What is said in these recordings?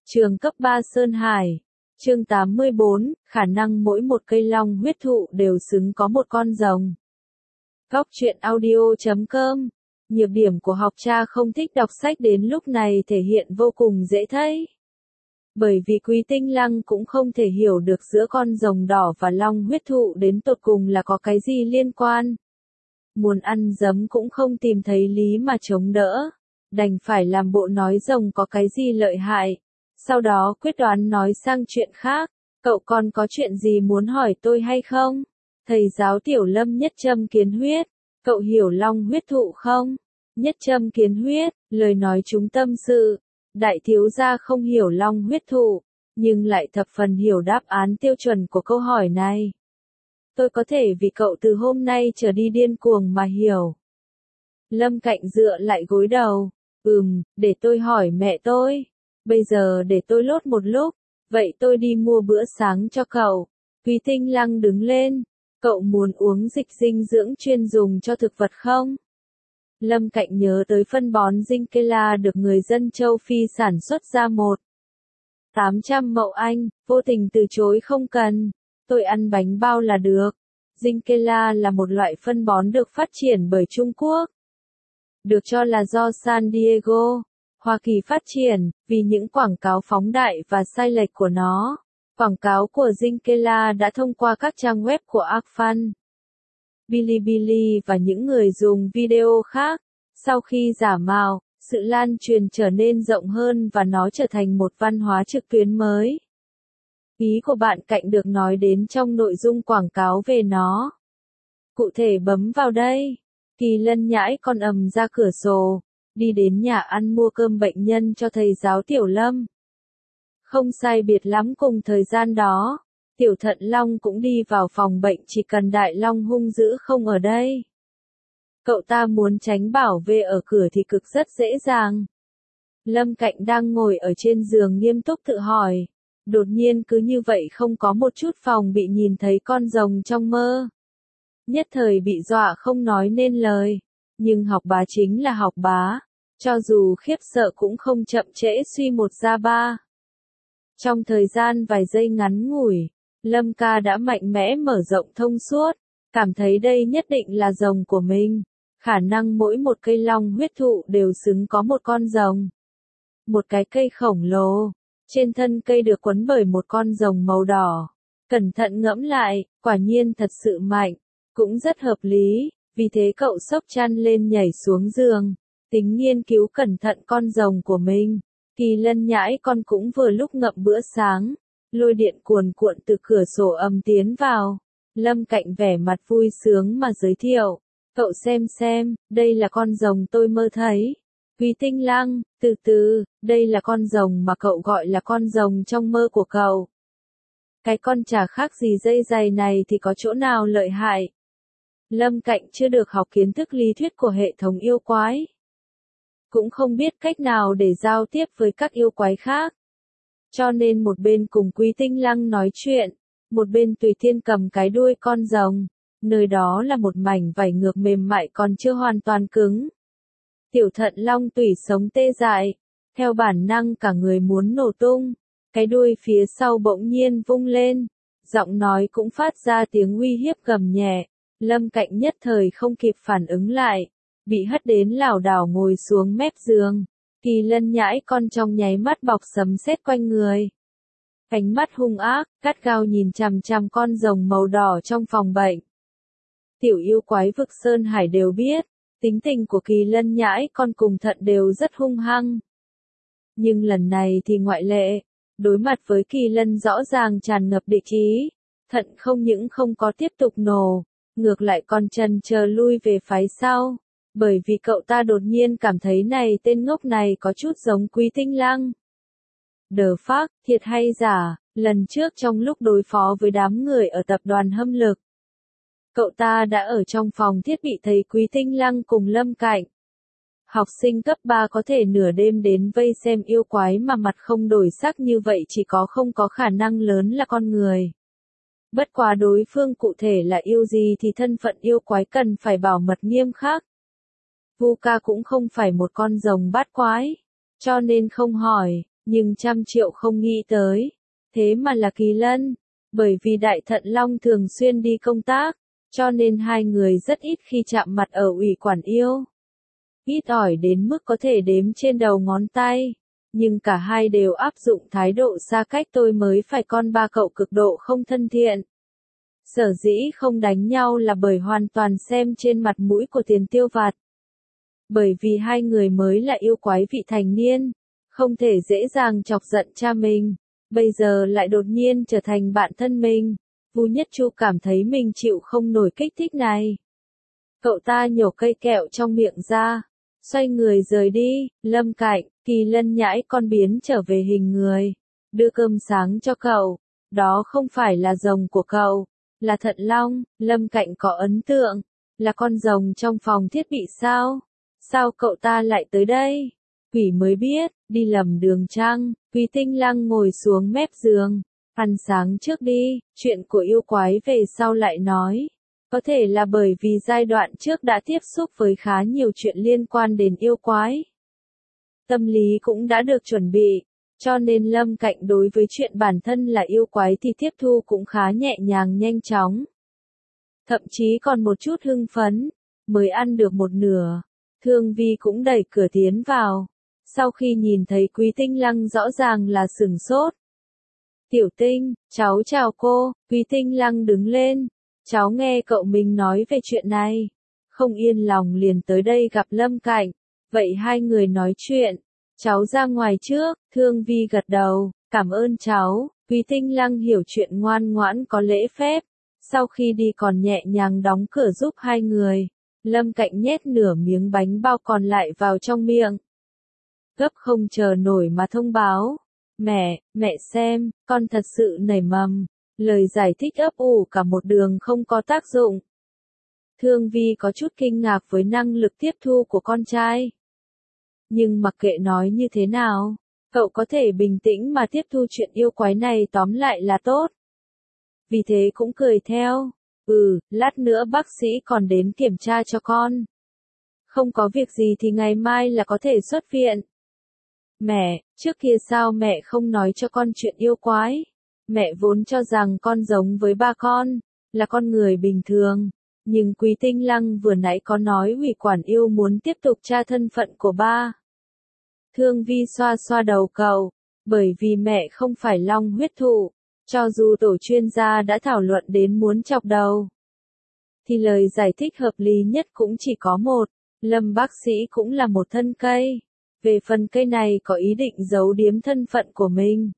Trường cấp 3 Sơn Hải. Chương 84, khả năng mỗi một cây long huyết thụ đều xứng có một con rồng. Góc truyện audio.com. Nhược điểm của học cha không thích đọc sách đến lúc này thể hiện vô cùng dễ thấy. Bởi vì Quý Tinh Lăng cũng không thể hiểu được giữa con rồng đỏ và long huyết thụ đến tột cùng là có cái gì liên quan. Muốn ăn dấm cũng không tìm thấy lý mà chống đỡ. Đành phải làm bộ nói rồng có cái gì lợi hại. Sau đó quyết đoán nói sang chuyện khác. Cậu còn có chuyện gì muốn hỏi tôi hay không? Thầy giáo Tiểu Lâm nhất châm kiến huyết. Cậu hiểu long huyết thụ không? Nhất châm kiến huyết, lời nói chúng tâm sự. Đại thiếu gia không hiểu long huyết thụ, nhưng lại thập phần hiểu đáp án tiêu chuẩn của câu hỏi này. Tôi có thể vì cậu từ hôm nay trở đi điên cuồng mà hiểu. Lâm Cạnh dựa lại gối đầu. Để tôi hỏi mẹ tôi. Bây giờ để tôi lốt một lúc. Vậy tôi đi mua bữa sáng cho cậu. Quý Tinh Lăng đứng lên. Cậu muốn uống dịch dinh dưỡng chuyên dùng cho thực vật không? Lâm Cạnh nhớ tới phân bón Zinkela được người dân châu Phi sản xuất ra 800 mậu Anh, vô tình từ chối không cần. Tôi ăn bánh bao là được. Zinkela là một loại phân bón được phát triển bởi Trung Quốc. Được cho là do San Diego, Hoa Kỳ phát triển, vì những quảng cáo phóng đại và sai lệch của nó. Quảng cáo của Zinkela đã thông qua các trang web của AgFan, Bilibili và những người dùng video khác. Sau khi giả mạo, sự lan truyền trở nên rộng hơn và nó trở thành một văn hóa trực tuyến mới. Ý của bạn Cạnh được nói đến trong nội dung quảng cáo về nó. Cụ thể bấm vào đây. Kỳ Lân nhãi con ầm ra cửa sổ, đi đến nhà ăn mua cơm bệnh nhân cho thầy giáo Tiểu Lâm. Không sai biệt lắm cùng thời gian đó, Tiểu Thận Long cũng đi vào phòng bệnh chỉ cần Đại Long hung dữ không ở đây. Cậu ta muốn tránh bảo vệ ở cửa thì cực rất dễ dàng. Lâm Cạnh đang ngồi ở trên giường nghiêm túc tự hỏi. Đột nhiên cứ như vậy không có một chút phòng bị nhìn thấy con rồng trong mơ. Nhất thời bị dọa không nói nên lời. Nhưng học bá chính là học bá. Cho dù khiếp sợ cũng không chậm trễ suy một ra ba. Trong thời gian vài giây ngắn ngủi, Lâm ca đã mạnh mẽ mở rộng thông suốt. Cảm thấy đây nhất định là rồng của mình. Khả năng mỗi một cây long huyết thụ đều xứng có một con rồng. Một cái cây khổng lồ. Trên thân cây được quấn bởi một con rồng màu đỏ. Cẩn thận ngẫm lại, quả nhiên thật sự mạnh. Cũng rất hợp lý, vì thế cậu xốc chăn lên nhảy xuống giường. Tính nghiên cứu cẩn thận con rồng của mình. Kỳ Lân nhãi con cũng vừa lúc ngậm bữa sáng. Lôi điện cuồn cuộn từ cửa sổ ầm tiến vào. Lâm Cạnh vẻ mặt vui sướng mà giới thiệu. Cậu xem, đây là con rồng tôi mơ thấy. Quý Tinh Lăng, từ từ, đây là con rồng mà cậu gọi là con rồng trong mơ của cậu. Cái con chả khác gì dây giày này thì có chỗ nào lợi hại. Lâm Cạnh chưa được học kiến thức lý thuyết của hệ thống yêu quái. Cũng không biết cách nào để giao tiếp với các yêu quái khác. Cho nên một bên cùng Quý Tinh Lăng nói chuyện, một bên tùy thiên cầm cái đuôi con rồng. Nơi đó là một mảnh vảy ngược mềm mại còn chưa hoàn toàn cứng. Tiểu Thận Long tủy sống tê dại, theo bản năng cả người muốn nổ tung. Cái đuôi phía sau bỗng nhiên vung lên, giọng nói cũng phát ra tiếng uy hiếp gầm nhẹ. Lâm Cạnh nhất thời không kịp phản ứng lại, bị hất đến lảo đảo ngồi xuống mép giường. Kỳ Lân nhãi con trong nháy mắt bọc sấm sét quanh người. Ánh mắt hung ác, gắt gao nhìn chằm chằm con rồng màu đỏ trong phòng bệnh. Tiểu yêu quái vực Sơn Hải đều biết, tính tình của Kỳ Lân nhãi con cùng Thận đều rất hung hăng. Nhưng lần này thì ngoại lệ, đối mặt với Kỳ Lân rõ ràng tràn ngập địch ý, Thận không những không có tiếp tục nổ, ngược lại còn chần chờ lui về phái sau, bởi vì cậu ta đột nhiên cảm thấy này tên ngốc này có chút giống Quý Tinh Lăng. The fuck, thiệt hay giả, lần trước trong lúc đối phó với đám người ở tập đoàn Hâm Lực, cậu ta đã ở trong phòng thiết bị thấy Quý Tinh Lăng cùng Lâm Cạnh. Học sinh cấp 3 có thể nửa đêm đến vây xem yêu quái mà mặt không đổi sắc như vậy chỉ có không có khả năng lớn là con người. Bất quá đối phương cụ thể là yêu gì thì thân phận yêu quái cần phải bảo mật nghiêm khắc. Vu ca cũng không phải một con rồng bát quái, cho nên không hỏi, nhưng 100 triệu không nghĩ tới. Thế mà là Kỳ Lân. Bởi vì Đại Thận Long thường xuyên đi công tác, cho nên hai người rất ít khi chạm mặt ở Ủy Quản Yêu. Ít ỏi đến mức có thể đếm trên đầu ngón tay. Nhưng cả hai đều áp dụng thái độ xa cách tôi mới phải con ba cậu cực độ không thân thiện. Sở dĩ không đánh nhau là bởi hoàn toàn xem trên mặt mũi của Tiền Tiêu Vạt. Bởi vì hai người mới là yêu quái vị thành niên, không thể dễ dàng chọc giận cha mình, bây giờ lại đột nhiên trở thành bạn thân mình. Vu Nhất Chu cảm thấy mình chịu không nổi kích thích này. Cậu ta nhổ cây kẹo trong miệng ra, xoay người rời đi. Lâm Cạnh, Kỳ Lân nhãi con biến trở về hình người, đưa cơm sáng cho cậu. Đó không phải là rồng của cậu, là Thận Long. Lâm Cạnh có ấn tượng, là con rồng trong phòng thiết bị sao? Sao cậu ta lại tới đây? Quỷ mới biết, đi lầm đường chăng? Quý Tinh Lăng ngồi xuống mép giường, ăn sáng trước đi, chuyện của yêu quái về sau lại nói. Có thể là bởi vì giai đoạn trước đã tiếp xúc với khá nhiều chuyện liên quan đến yêu quái. Tâm lý cũng đã được chuẩn bị, cho nên Lâm Cạnh đối với chuyện bản thân là yêu quái thì tiếp thu cũng khá nhẹ nhàng nhanh chóng. Thậm chí còn một chút hưng phấn, mới ăn được một nửa. Thương Vi cũng đẩy cửa tiến vào. Sau khi nhìn thấy Quý Tinh Lăng rõ ràng là sửng sốt. Tiểu Tinh, cháu chào cô. Quý Tinh Lăng đứng lên. Cháu nghe cậu mình nói về chuyện này. Không yên lòng liền tới đây gặp Lâm Cạnh. Vậy hai người nói chuyện. Cháu ra ngoài trước. Thương Vi gật đầu. Cảm ơn cháu. Quý Tinh Lăng hiểu chuyện ngoan ngoãn có lễ phép. Sau khi đi còn nhẹ nhàng đóng cửa giúp hai người. Lâm Cạnh nhét nửa miếng bánh bao còn lại vào trong miệng. Gấp không chờ nổi mà thông báo. Mẹ xem, con thật sự nảy mầm. Lời giải thích ấp ủ cả một đường không có tác dụng. Thương Vi có chút kinh ngạc với năng lực tiếp thu của con trai. Nhưng mặc kệ nói như thế nào, cậu có thể bình tĩnh mà tiếp thu chuyện yêu quái này tóm lại là tốt. Vì thế cũng cười theo. Lát nữa bác sĩ còn đến kiểm tra cho con. Không có việc gì thì ngày mai là có thể xuất viện. Mẹ, trước kia sao mẹ không nói cho con chuyện yêu quái? Mẹ vốn cho rằng con giống với ba con, là con người bình thường. Nhưng Quý Tinh Lăng vừa nãy có nói Ủy Quản Yêu muốn tiếp tục tra thân phận của ba. Thương Vi xoa xoa đầu cậu, bởi vì mẹ không phải long huyết thụ. Cho dù tổ chuyên gia đã thảo luận đến muốn chọc đầu, thì lời giải thích hợp lý nhất cũng chỉ có một. Lâm bác sĩ cũng là một thân cây. Về phần cây này có ý định giấu giếm thân phận của mình,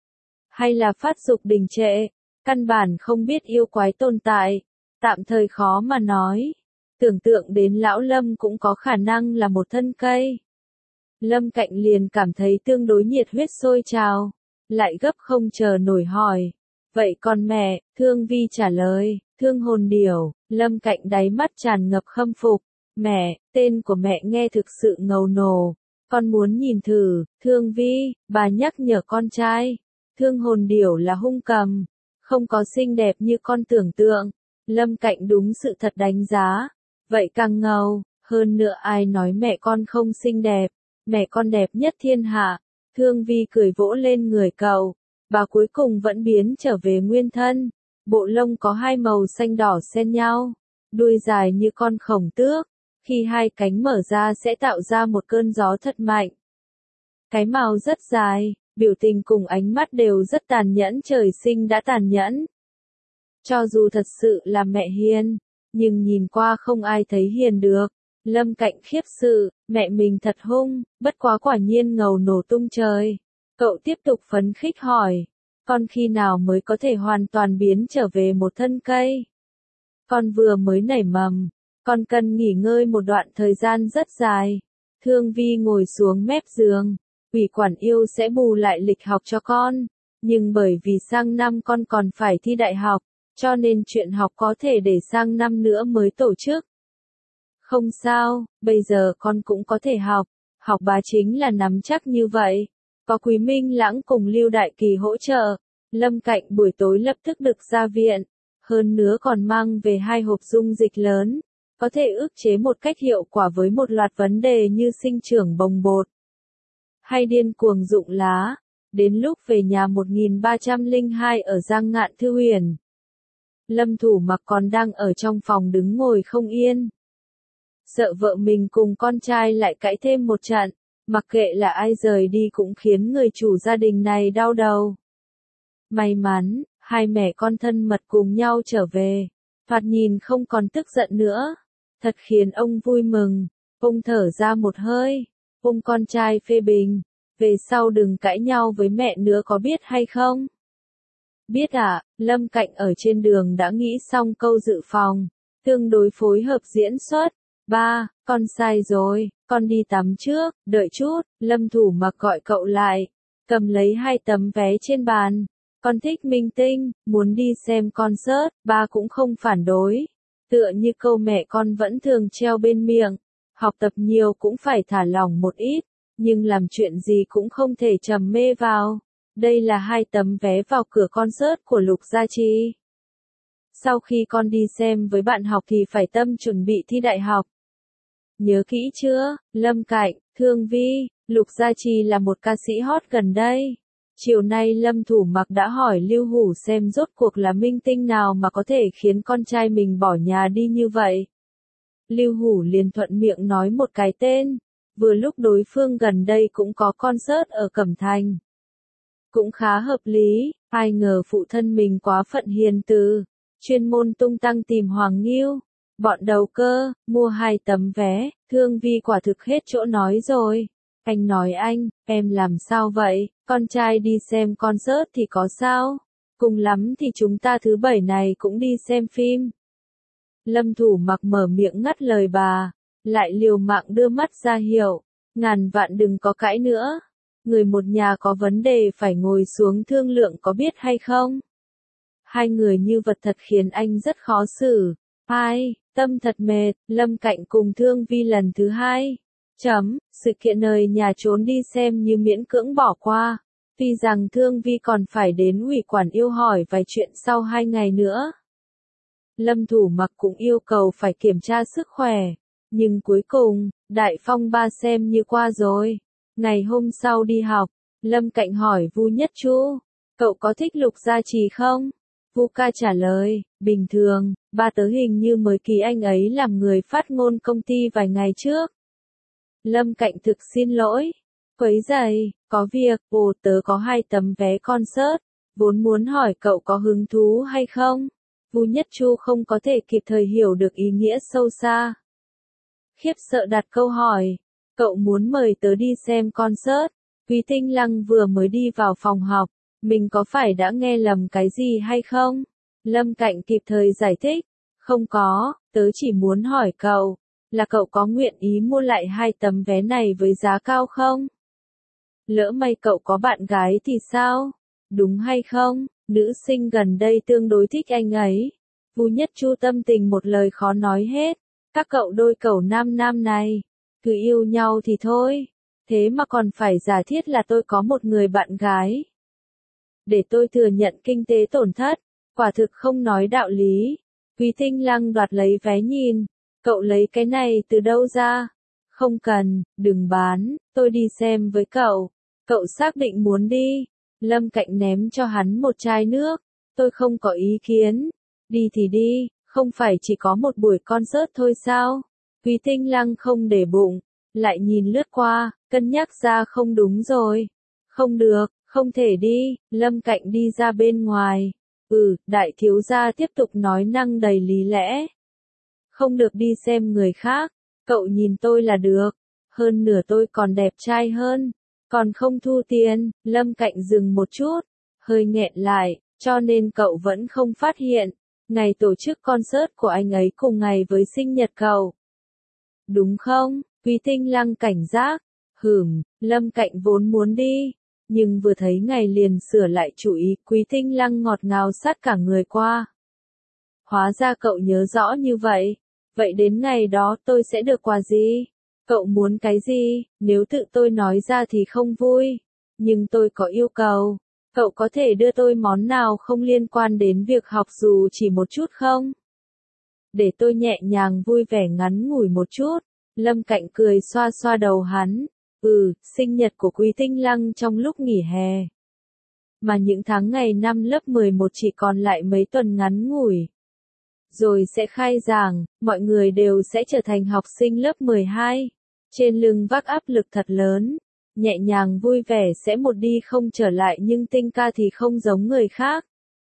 hay là phát dục đình trệ, căn bản không biết yêu quái tồn tại, tạm thời khó mà nói. Tưởng tượng đến lão Lâm cũng có khả năng là một thân cây. Lâm Cạnh liền cảm thấy tương đối nhiệt huyết sôi trào, lại gấp không chờ nổi hỏi. Vậy còn mẹ? Thương Vi trả lời. Thương Hồn Điểu. Lâm Cạnh đáy mắt tràn ngập khâm phục. Mẹ, tên của mẹ nghe thực sự ngầu nổ. Con muốn nhìn thử. Thương Vi, bà nhắc nhở con trai. Thương Hồn Điểu là hung cầm, không có xinh đẹp như con tưởng tượng. Lâm Cạnh đúng sự thật đánh giá. Vậy càng ngầu, hơn nữa ai nói mẹ con không xinh đẹp, mẹ con đẹp nhất thiên hạ. Thương Vi cười vỗ lên người cậu, bà cuối cùng vẫn biến trở về nguyên thân. Bộ lông có hai màu xanh đỏ xen nhau, đuôi dài như con khổng tước, khi hai cánh mở ra sẽ tạo ra một cơn gió thật mạnh. Cái mào rất dài, biểu tình cùng ánh mắt đều rất tàn nhẫn, trời sinh đã tàn nhẫn. Cho dù thật sự là mẹ hiền, nhưng nhìn qua không ai thấy hiền được. Lâm Cạnh khiếp sự, mẹ mình thật hung, bất quá quả nhiên ngầu nổ tung trời. Cậu tiếp tục phấn khích hỏi, con khi nào mới có thể hoàn toàn biến trở về một thân cây? Con vừa mới nảy mầm, con cần nghỉ ngơi một đoạn thời gian rất dài. Thương Vi ngồi xuống mép giường, Ủy Quản Yêu sẽ bù lại lịch học cho con, nhưng bởi vì sang năm con còn phải thi đại học, cho nên chuyện học có thể để sang năm nữa mới tổ chức. Không sao, bây giờ con cũng có thể học bá chính là nắm chắc như vậy. Có Quý Minh Lãng cùng Lưu Đại Kỳ hỗ trợ, Lâm Cạnh buổi tối lập tức được ra viện, hơn nữa còn mang về 2 hộp dung dịch lớn, có thể ức chế một cách hiệu quả với một loạt vấn đề như sinh trưởng bồng bột hay điên cuồng rụng lá. Đến lúc về nhà 1302 ở Giang Ngạn Thư Huyền, Lâm Thủ Mặc còn đang ở trong phòng đứng ngồi không yên. Sợ vợ mình cùng con trai lại cãi thêm một trận, mặc kệ là ai rời đi cũng khiến người chủ gia đình này đau đầu. May mắn, hai mẹ con thân mật cùng nhau trở về, thoạt nhìn không còn tức giận nữa, thật khiến ông vui mừng. Ông thở ra một hơi, ông con trai phê bình, về sau đừng cãi nhau với mẹ nữa có biết hay không? Biết ạ, Lâm Cạnh ở trên đường đã nghĩ xong câu dự phòng, tương đối phối hợp diễn xuất. Ba, con sai rồi, con đi tắm trước, đợi chút, Lâm Thủ Mặc gọi cậu lại, cầm lấy hai tấm vé trên bàn. Con thích minh tinh, muốn đi xem concert, ba cũng không phản đối. Tựa như câu mẹ con vẫn thường treo bên miệng, học tập nhiều cũng phải thả lỏng một ít, nhưng làm chuyện gì cũng không thể trầm mê vào. Đây là hai tấm vé vào cửa concert của Lục Gia Trì. Sau khi con đi xem với bạn học thì phải tâm chuẩn bị thi đại học. Nhớ kỹ chưa, Lâm Cạnh, Thương Vi, Lục Gia Trì là một ca sĩ hot gần đây. Chiều nay Lâm Thủ Mặc đã hỏi Lưu Hủ xem rốt cuộc là minh tinh nào mà có thể khiến con trai mình bỏ nhà đi như vậy. Lưu Hủ liền thuận miệng nói một cái tên, vừa lúc đối phương gần đây cũng có concert ở Cẩm Thành. Cũng khá hợp lý, ai ngờ phụ thân mình quá phận hiền từ, chuyên môn tung tăng tìm Hoàng Nghiêu. Bọn đầu cơ, mua hai tấm vé, Thương Vi quả thực hết chỗ nói rồi. Anh nói anh, em làm sao vậy, con trai đi xem concert thì có sao? Cùng lắm thì chúng ta thứ bảy này cũng đi xem phim. Lâm Thủ Mặc mở miệng ngắt lời bà, lại liều mạng đưa mắt ra hiệu, ngàn vạn đừng có cãi nữa. Người một nhà có vấn đề phải ngồi xuống thương lượng có biết hay không? Hai người như vật thật khiến anh rất khó xử. Ai, tâm thật mệt, Lâm Cạnh cùng Thương Vi lần thứ hai. Sự kiện nơi nhà trốn đi xem như miễn cưỡng bỏ qua. Tuy rằng Thương Vi còn phải đến ủy quản yêu hỏi vài chuyện sau 2 ngày nữa. Lâm Thủ Mặc cũng yêu cầu phải kiểm tra sức khỏe. Nhưng cuối cùng, đại phong ba xem như qua rồi. Ngày hôm sau đi học, Lâm Cạnh hỏi Vu Nhất Chu, cậu có thích Lục Gia Trì không? Vu ca trả lời, bình thường, ba tớ hình như mới ký anh ấy làm người phát ngôn công ty vài ngày trước. Lâm Cạnh thực xin lỗi, quấy rầy, có việc, tớ có 2 tấm vé concert, vốn muốn hỏi cậu có hứng thú hay không? Vu Nhất Chu không có thể kịp thời hiểu được ý nghĩa sâu xa. Khiếp sợ đặt câu hỏi, cậu muốn mời tớ đi xem concert? Quý Tinh Lăng vừa mới đi vào phòng học, mình có phải đã nghe lầm cái gì hay không? Lâm Cạnh kịp thời giải thích, không có, tớ chỉ muốn hỏi cậu, là cậu có nguyện ý mua lại 2 tấm vé này với giá cao không? Lỡ may cậu có bạn gái thì sao? Đúng hay không? Nữ sinh gần đây tương đối thích anh ấy. Vu Nhất Chu tâm tình một lời khó nói hết. Các cậu đôi cẩu nam nam này, cứ yêu nhau thì thôi. Thế mà còn phải giả thiết là tôi có một người bạn gái. Để tôi thừa nhận kinh tế tổn thất, quả thực không nói đạo lý. Quý Tinh Lăng đoạt lấy vé nhìn. Cậu lấy cái này từ đâu ra? Không cần, đừng bán, tôi đi xem với cậu. Cậu xác định muốn đi. Lâm Cạnh ném cho hắn một chai nước. Tôi không có ý kiến. Đi thì đi, không phải chỉ có một buổi concert thôi sao? Quý Tinh Lăng không để bụng, lại nhìn lướt qua, cân nhắc ra không đúng rồi. Không được, không thể đi, Lâm Cạnh đi ra bên ngoài. Đại thiếu gia tiếp tục nói năng đầy lý lẽ. Không được đi xem người khác, cậu nhìn tôi là được. Hơn nửa tôi còn đẹp trai hơn. Còn không thu tiền, Lâm Cạnh dừng một chút, hơi nghẹn lại, cho nên cậu vẫn không phát hiện. Ngày tổ chức concert của anh ấy cùng ngày với sinh nhật cậu. Đúng không? Quý Tinh Lăng cảnh giác. Lâm Cạnh vốn muốn đi, nhưng vừa thấy ngày liền sửa lại chủ ý. Quý Tinh Lăng ngọt ngào sát cả người qua. Hóa ra cậu nhớ rõ như vậy. Vậy đến ngày đó tôi sẽ được quà gì? Cậu muốn cái gì? Nếu tự tôi nói ra thì không vui. Nhưng tôi có yêu cầu. Cậu có thể đưa tôi món nào không liên quan đến việc học dù chỉ một chút không? Để tôi nhẹ nhàng vui vẻ ngắn ngủi một chút. Lâm Cạnh cười xoa xoa đầu hắn. Sinh nhật của Quý Tinh Lăng trong lúc nghỉ hè. mà những tháng ngày năm lớp 11 chỉ còn lại mấy tuần ngắn ngủi. Rồi sẽ khai giảng, mọi người đều sẽ trở thành học sinh lớp 12. Trên lưng vác áp lực thật lớn, nhẹ nhàng vui vẻ sẽ một đi không trở lại nhưng Tinh ca thì không giống người khác.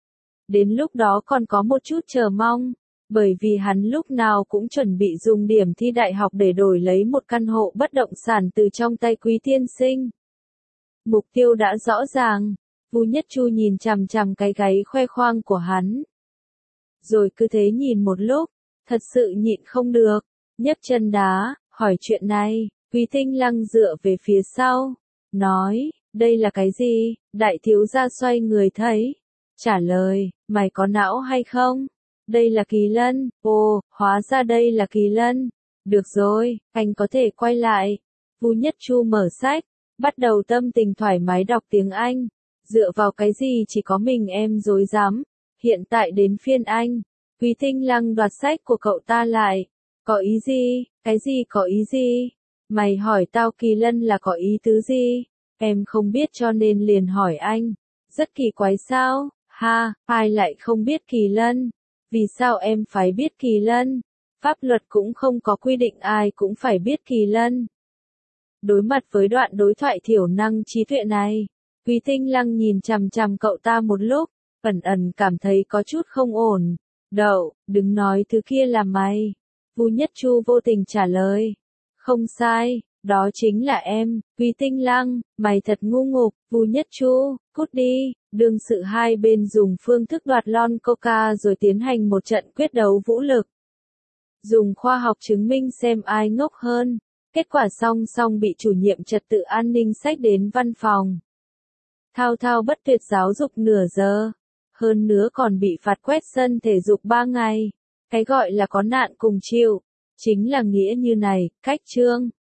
Đến lúc đó còn có một chút chờ mong, bởi vì hắn lúc nào cũng chuẩn bị dùng điểm thi đại học để đổi lấy một căn hộ bất động sản từ trong tay Quý tiên sinh. Mục tiêu đã rõ ràng, Vu Nhất Chu nhìn chằm chằm cái gáy khoe khoang của hắn. Rồi cứ thế nhìn một lúc, thật sự nhịn không được, nhấc chân đá, hỏi chuyện này. Quý Tinh Lăng dựa về phía sau, nói, đây là cái gì? Đại thiếu gia xoay người thấy, trả lời, mày có não hay không? Đây là kỳ lân. Ồ, hóa ra đây là kỳ lân. Được rồi, anh có thể quay lại. Vu Nhất Chu mở sách, bắt đầu tâm tình thoải mái đọc tiếng Anh. Dựa vào cái gì chỉ có mình em dối dám. Hiện tại đến phiên anh. Quý Tinh Lăng đoạt sách của cậu ta lại. Có ý gì? Cái gì có ý gì? Mày hỏi tao kỳ lân là có ý tứ gì? Em không biết cho nên liền hỏi anh. Rất kỳ quái sao? Ha, ai lại không biết kỳ lân? Vì sao em phải biết kỳ lân? Pháp luật cũng không có quy định ai cũng phải biết kỳ lân. Đối mặt với đoạn đối thoại thiểu năng trí tuệ này, Quý Tinh Lăng nhìn chằm chằm cậu ta một lúc, ẩn ẩn cảm thấy có chút không ổn. Đậu, đừng nói thứ kia là mày. Vu Nhất Chu vô tình trả lời. Không sai, đó chính là em. Quý Tinh Lăng, mày thật ngu ngục. Vu Nhất Chu, cút đi. Đương sự hai bên dùng phương thức đoạt lon coca rồi tiến hành một trận quyết đấu vũ lực. Dùng khoa học chứng minh xem ai ngốc hơn. Kết quả song song bị chủ nhiệm trật tự an ninh xách đến văn phòng. Thao thao bất tuyệt giáo dục nửa giờ. Hơn nữa còn bị phạt quét sân thể dục 3 ngày. Cái gọi là có nạn cùng chịu. Chính là nghĩa như này, cách chương.